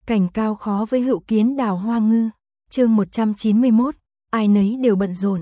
Cảnh cao khó với hữu kiến đào hoa ngư. Chương 191, ai nấy đều bận rộn.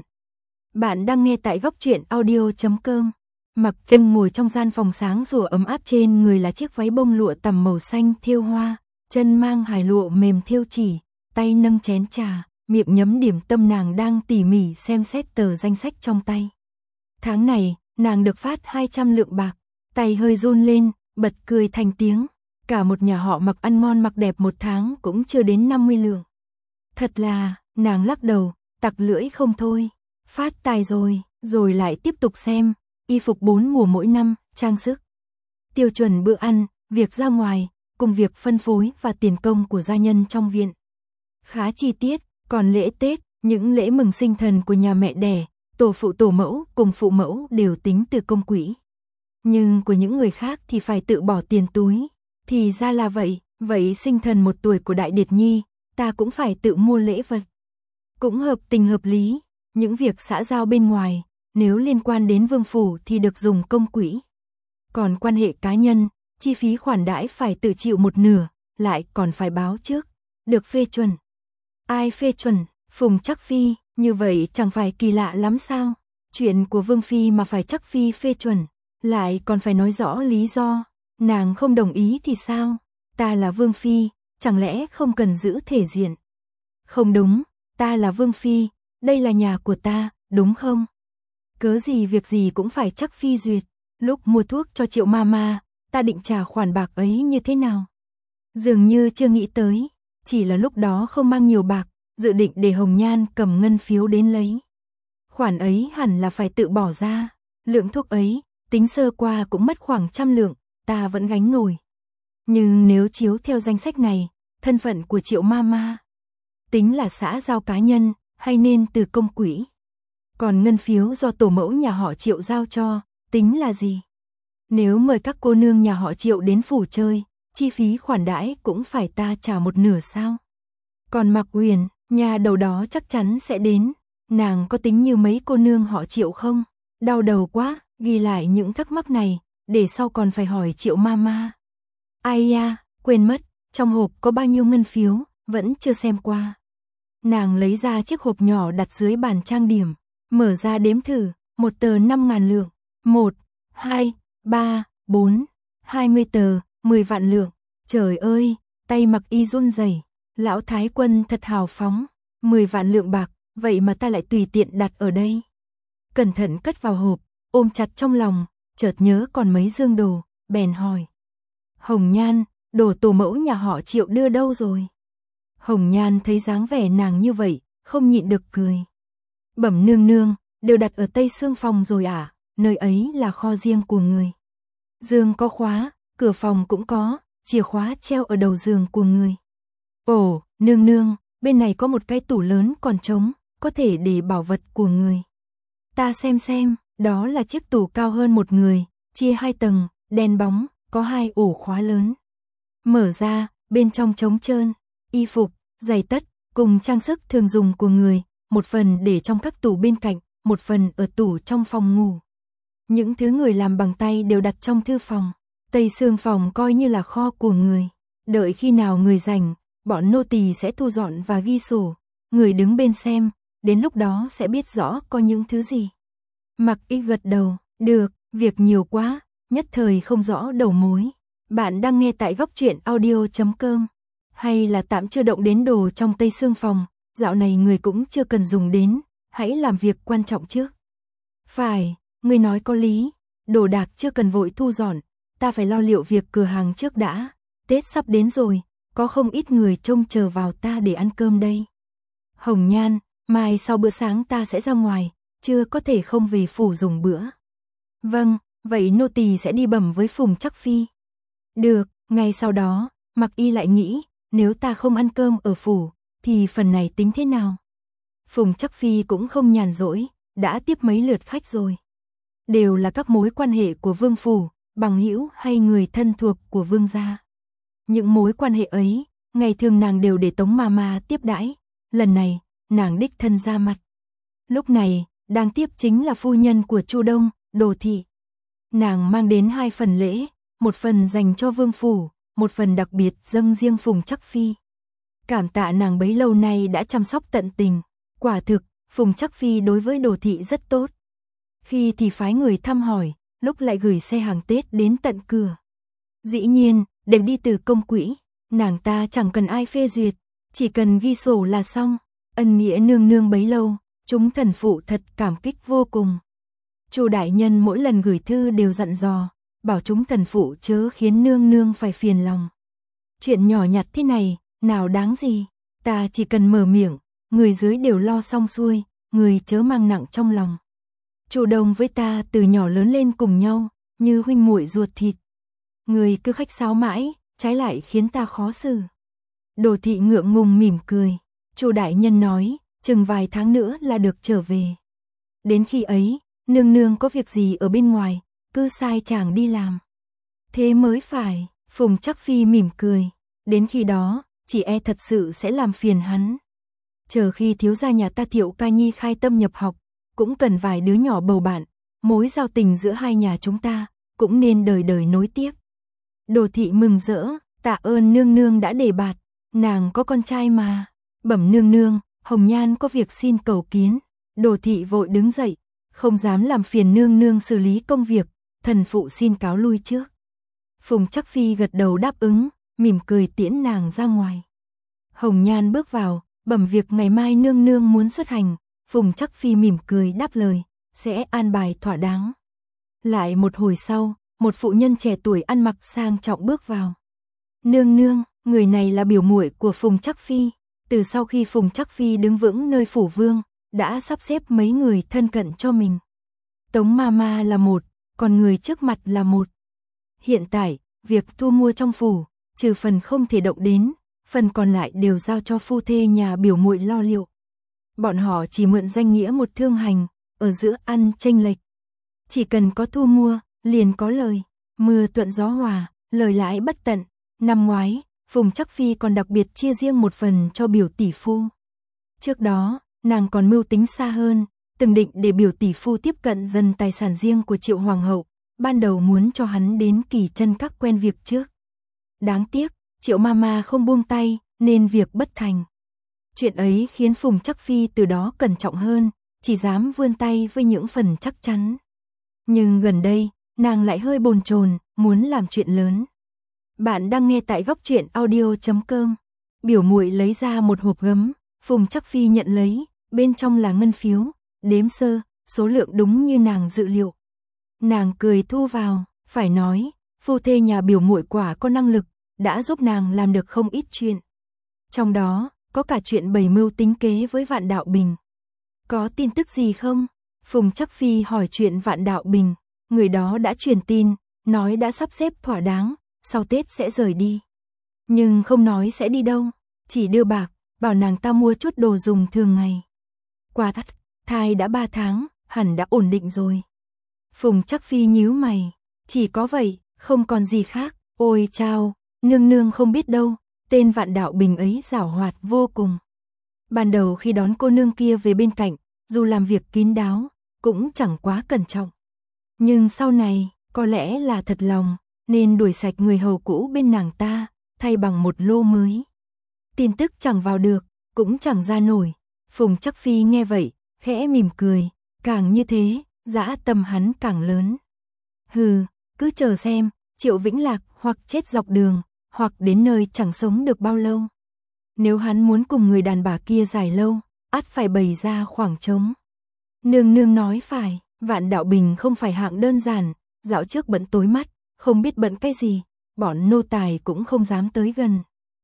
Bạn đang nghe tại góc truyện audio.com. Mặc Vân ngồi trong gian phòng sáng sủa ấm áp, trên người là chiếc váy bông lụa tằm màu xanh thêu hoa, chân mang hài lụa mềm thêu chỉ, tay nâng chén trà, miệng nhấm điểm tâm. Nàng đang tỉ mỉ xem xét tờ danh sách trong tay. Tháng này, nàng được phát 200 lượng bạc, tay hơi run lên, bật cười thành tiếng. Cả một nhà họ Mặc ăn ngon mặc đẹp một tháng cũng chưa đến 50 lượng. Thật là, nàng lắc đầu, tặc lưỡi không thôi. Phát tài rồi lại tiếp tục xem, y phục 4 mùa mỗi năm, trang sức, tiêu chuẩn bữa ăn, việc ra ngoài, cùng việc phân phối và tiền công của gia nhân trong viện. Khá chi tiết, còn lễ Tết, những lễ mừng sinh thần của nhà mẹ đẻ, tổ phụ tổ mẫu cùng phụ mẫu đều tính từ công quỹ. Nhưng của những người khác thì phải tự bỏ tiền túi. Thì ra là vậy sinh thần 1 tuổi của Đại Điệt Nhi, ta cũng phải tự mua lễ vật. Cũng hợp tình hợp lý, những việc xã giao bên ngoài, nếu liên quan đến vương phủ thì được dùng công quỹ. Còn quan hệ cá nhân, chi phí khoản đãi phải tự chịu 1/2, lại còn phải báo trước, được phê chuẩn. Ai phê chuẩn? Phùng Trắc Phi, như vậy chẳng phải kỳ lạ lắm sao? Chuyện của Vương Phi mà phải Trắc Phi phê chuẩn, lại còn phải nói rõ lý do. Nàng không đồng ý thì sao? Ta là Vương Phi, chẳng lẽ không cần giữ thể diện? Không đúng, ta là Vương Phi, đây là nhà của ta, đúng không? Cớ gì việc gì cũng phải Trắc Phi duyệt. Lúc mua thuốc cho Triệu Mama, ta định trả khoản bạc ấy như thế nào? Dường như chưa nghĩ tới, chỉ là lúc đó không mang nhiều bạc, dự định để Hồng Nhan cầm ngân phiếu đến lấy. Khoản ấy hẳn là phải tự bỏ ra, lượng thuốc ấy, tính sơ qua cũng mất khoảng 100 lượng. Ta vẫn gánh nổi. Nhưng nếu chiếu theo danh sách này, thân phận của Triệu Mama, tính là xã giao cá nhân, hay nên từ công quỹ? Còn ngân phiếu do tổ mẫu nhà họ Triệu giao cho, tính là gì? Nếu mời các cô nương nhà họ Triệu đến phủ chơi, chi phí khoản đãi cũng phải ta trả 1/2 sao? Còn Mạc Uyển, nhà đầu đó chắc chắn sẽ đến, nàng có tính như mấy cô nương họ Triệu không? Đau đầu quá, ghi lại những thắc mắc này, để sau còn phải hỏi Triệu Mama. Ai da, quên mất, trong hộp có bao nhiêu ngân phiếu, vẫn chưa xem qua. Nàng lấy ra chiếc hộp nhỏ đặt dưới bàn trang điểm, mở ra đếm thử, một tờ 5.000 lượng, 1, 2, 3, 4, 20 tờ, 10 vạn lượng. Trời ơi, tay Mặc Y run rẩy, lão thái quân thật hào phóng, 10 vạn lượng bạc, vậy mà ta lại tùy tiện đặt ở đây. Cẩn thận cất vào hộp, ôm chặt trong lòng. Chợt nhớ còn mấy dương đồ, bèn hỏi. Hồng Nhan, đồ tổ mẫu nhà họ Triệu đưa đâu rồi? Hồng Nhan thấy dáng vẻ nàng như vậy, không nhịn được cười. Bẩm nương nương, đều đặt ở Tây Xương phòng rồi à, nơi ấy là kho riêng của người. Giường có khóa, cửa phòng cũng có, chìa khóa treo ở đầu giường của người. Ồ, nương nương, bên này có một cái tủ lớn còn trống, có thể để bảo vật của người. Ta xem. Đó là chiếc tủ cao hơn 1 người, chia 2 tầng, đen bóng, có 2 ổ khóa lớn. Mở ra, bên trong trống trơn, y phục, giày tất, cùng trang sức thường dùng của người, một phần để trong các tủ bên cạnh, một phần ở tủ trong phòng ngủ. Những thứ người làm bằng tay đều đặt trong thư phòng, Tây Xương phòng coi như là kho của người. Đợi khi nào người rảnh, bọn nô tỳ sẽ thu dọn và ghi sổ, người đứng bên xem, đến lúc đó sẽ biết rõ có những thứ gì. Mặc Y gật đầu, được, việc nhiều quá, nhất thời không rõ đầu mối. Bạn đang nghe tại góc truyện audio.com. Hay là tạm chưa động đến đồ trong Tây Xương phòng, dạo này người cũng chưa cần dùng đến, hãy làm việc quan trọng trước. Phải, người nói có lý, đồ đạc chưa cần vội thu dọn, ta phải lo liệu việc cửa hàng trước đã. Tết sắp đến rồi, có không ít người trông chờ vào ta để ăn cơm đây. Hồng Nhan, mai sau bữa sáng ta sẽ ra ngoài, chưa có thể không về phủ dùng bữa. Vâng, vậy nô tỳ sẽ đi bẩm với Phùng Trắc Phi. Được, ngay sau đó, Mặc Y lại nghĩ, nếu ta không ăn cơm ở phủ, thì phần này tính thế nào? Phùng Trắc Phi cũng không nhàn rỗi, đã tiếp mấy lượt khách rồi. Đều là các mối quan hệ của vương phủ, bằng hữu hay người thân thuộc của vương gia. Những mối quan hệ ấy, ngày thường nàng đều để Tống Mama tiếp đãi, lần này, nàng đích thân ra mặt. Lúc này, đang tiếp chính là phu nhân của Chu Đông, Đồ Thị. Nàng mang đến 2 phần lễ, một phần dành cho vương phủ, một phần đặc biệt dâng riêng Phùng Trắc Phi. Cảm tạ nàng bấy lâu nay đã chăm sóc tận tình, quả thực, Phùng Trắc Phi đối với Đồ Thị rất tốt. Khi thì phái người thăm hỏi, lúc lại gửi xe hàng Tết đến tận cửa. Dĩ nhiên, đều đi từ công quỹ, nàng ta chẳng cần ai phê duyệt, chỉ cần ghi sổ là xong. Ân nghĩa nương nương bấy lâu, chúng thần phụ thật cảm kích vô cùng. Chu đại nhân mỗi lần gửi thư đều dặn dò, bảo chúng thần phụ chớ khiến nương nương phải phiền lòng. Chuyện nhỏ nhặt thế này, nào đáng gì, ta chỉ cần mở miệng, người dưới đều lo xong xuôi, người chớ mang nặng trong lòng. Chu Đông với ta từ nhỏ lớn lên cùng nhau, như huynh muội ruột thịt. Người cứ khách sáo mãi, trái lại khiến ta khó xử. Đồ Thị ngượng ngùng mỉm cười. Chu đại nhân nói, chừng vài tháng nữa là được trở về. Đến khi ấy, nương nương có việc gì ở bên ngoài, cứ sai chàng đi làm. Thế mới phải, Phùng Trắc Phi mỉm cười. Đến khi đó, chỉ e thật sự sẽ làm phiền hắn. Chờ khi thiếu gia nhà ta Thiệu Ca Nhi khai tâm nhập học, cũng cần vài đứa nhỏ bầu bạn, mối giao tình giữa hai nhà chúng ta, cũng nên đời đời nối tiếp. Đồ Thị mừng rỡ, tạ ơn nương nương đã đề bạt, nàng có con trai mà. Bẩm nương nương, Hồng Nhan có việc xin cầu kiến. Đồ Thị vội đứng dậy, không dám làm phiền nương nương xử lý công việc, thần phụ xin cáo lui trước. Phùng Trắc Phi gật đầu đáp ứng, mỉm cười tiễn nàng ra ngoài. Hồng Nhan bước vào, bẩm việc ngày mai nương nương muốn xuất hành. Phùng Trắc Phi mỉm cười đáp lời, sẽ an bài thỏa đáng. Lại một hồi sau, một phụ nhân trẻ tuổi ăn mặc sang trọng bước vào. Nương nương, người này là biểu muội của Phùng Trắc Phi. Từ sau khi Phùng Trắc Phi đứng vững nơi phủ vương, đã sắp xếp mấy người thân cận cho mình. Tống Mama là một, còn người trước mặt là một. Hiện tại, việc thu mua trong phủ, trừ phần không thể động đến, phần còn lại đều giao cho phu thê nhà biểu muội lo liệu. Bọn họ chỉ mượn danh nghĩa một thương hành, ở giữa ăn chênh lệch. Chỉ cần có thu mua, liền có lời, mưa thuận gió hòa, lời lãi bất tận. Năm ngoái, Phùng Trắc Phi còn đặc biệt chia riêng một phần cho biểu tỷ phu. Trước đó, nàng còn mưu tính xa hơn, từng định để biểu tỷ phu tiếp cận dần tài sản riêng của Triệu Hoàng hậu, ban đầu muốn cho hắn đến Kỳ Chân Các quen việc trước. Đáng tiếc, Triệu Mama không buông tay, nên việc bất thành. Chuyện ấy khiến Phùng Trắc Phi từ đó cẩn trọng hơn, chỉ dám vươn tay với những phần chắc chắn. Nhưng gần đây, nàng lại hơi bồn chồn, muốn làm chuyện lớn. Bạn đang nghe tại góc truyện audio.com. Biểu muội lấy ra một hộp gấm, Phùng Trắc Phi nhận lấy, bên trong là ngân phiếu, đếm sơ, số lượng đúng như nàng dự liệu. Nàng cười thu vào, phải nói, phu thê nhà biểu muội quả có năng lực, đã giúp nàng làm được không ít chuyện. Trong đó, có cả chuyện bày mưu tính kế với Vạn Đạo Bình. Có tin tức gì không? Phùng Trắc Phi hỏi chuyện Vạn Đạo Bình, người đó đã truyền tin, nói đã sắp xếp thỏa đáng, sau Tết sẽ rời đi. Nhưng không nói sẽ đi đâu, chỉ đưa bạc, bảo nàng ta mua chút đồ dùng thường ngày. Quả thai đã 3 tháng, hẳn đã ổn định rồi. Phùng Trắc Phi nhíu mày, chỉ có vậy, không còn gì khác. Ôi chao, nương nương không biết đâu, tên Vạn Đạo Bình ấy giảo hoạt vô cùng. Ban đầu khi đón cô nương kia về bên cạnh, dù làm việc kín đáo, cũng chẳng quá cẩn trọng. Nhưng sau này, có lẽ là thật lòng, nên đuổi sạch người hầu cũ bên nàng ta, thay bằng một lô mới. Tin tức chẳng vào được, cũng chẳng ra nổi. Phùng Trắc Phi nghe vậy, khẽ mỉm cười, càng như thế, dã tâm hắn càng lớn. Hừ, cứ chờ xem, Triệu Vĩnh Lạc hoặc chết dọc đường, hoặc đến nơi chẳng sống được bao lâu. Nếu hắn muốn cùng người đàn bà kia dài lâu, ắt phải bày ra khoảng trống. Nương nương nói phải, Vạn Đạo Bình không phải hạng đơn giản, dạo trước bận tối mắt, không biết bận cái gì, bọn nô tài cũng không dám tới gần.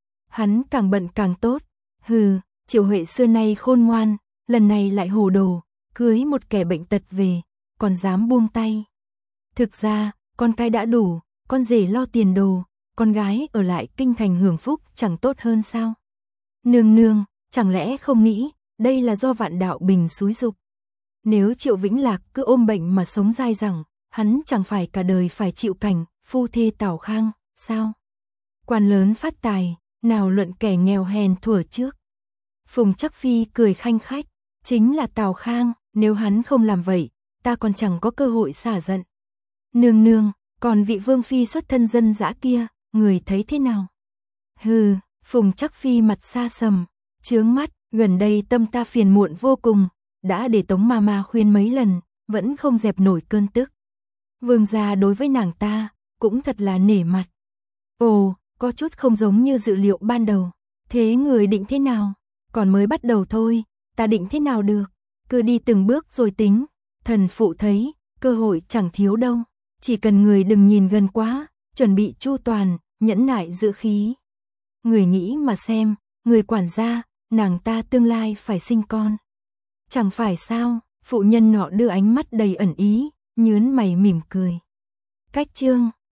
Hắn càng bận càng tốt. Hừ, Triệu Huệ xưa nay khôn ngoan, lần này lại hồ đồ, cưới một kẻ bệnh tật về, còn dám buông tay. Thực ra, con cái đã đủ, con rể lo tiền đồ, con gái ở lại kinh thành hưởng phúc chẳng tốt hơn sao? Nương nương, chẳng lẽ không nghĩ, đây là do Vạn Đạo Bình xúi giục. Nếu Triệu Vĩnh Lạc cứ ôm bệnh mà sống dai dẳng, hắn chẳng phải cả đời phải chịu cảnh phu thê Tào Khang, sao? Quan lớn phát tài, nào luận kẻ nghèo hèn thuở trước. Phùng Trắc Phi cười khanh khách, chính là Tào Khang, nếu hắn không làm vậy, ta còn chẳng có cơ hội xả giận. Nương nương, còn vị vương phi xuất thân dân dã kia, người thấy thế nào? Hừ, Phùng Trắc Phi mặt xa sầm, chướng mắt, gần đây tâm ta phiền muộn vô cùng, đã để Tống Mama khuyên mấy lần, vẫn không dẹp nổi cơn tức. Vương gia đối với nàng ta, cũng thật là nể mặt. Ồ, có chút không giống như dự liệu ban đầu. Thế người định thế nào? Còn mới bắt đầu thôi, ta định thế nào được? Cứ đi từng bước rồi tính. Thần phụ thấy, cơ hội chẳng thiếu đâu. Chỉ cần người đừng nhìn gần quá, chuẩn bị chu toàn, nhẫn nại giữ khí. Người nghĩ mà xem, người quản gia, nàng ta tương lai phải sinh con. Chẳng phải sao? Phụ nhân nọ đưa ánh mắt đầy ẩn ý, nhớn mày mỉm cười. Cách chương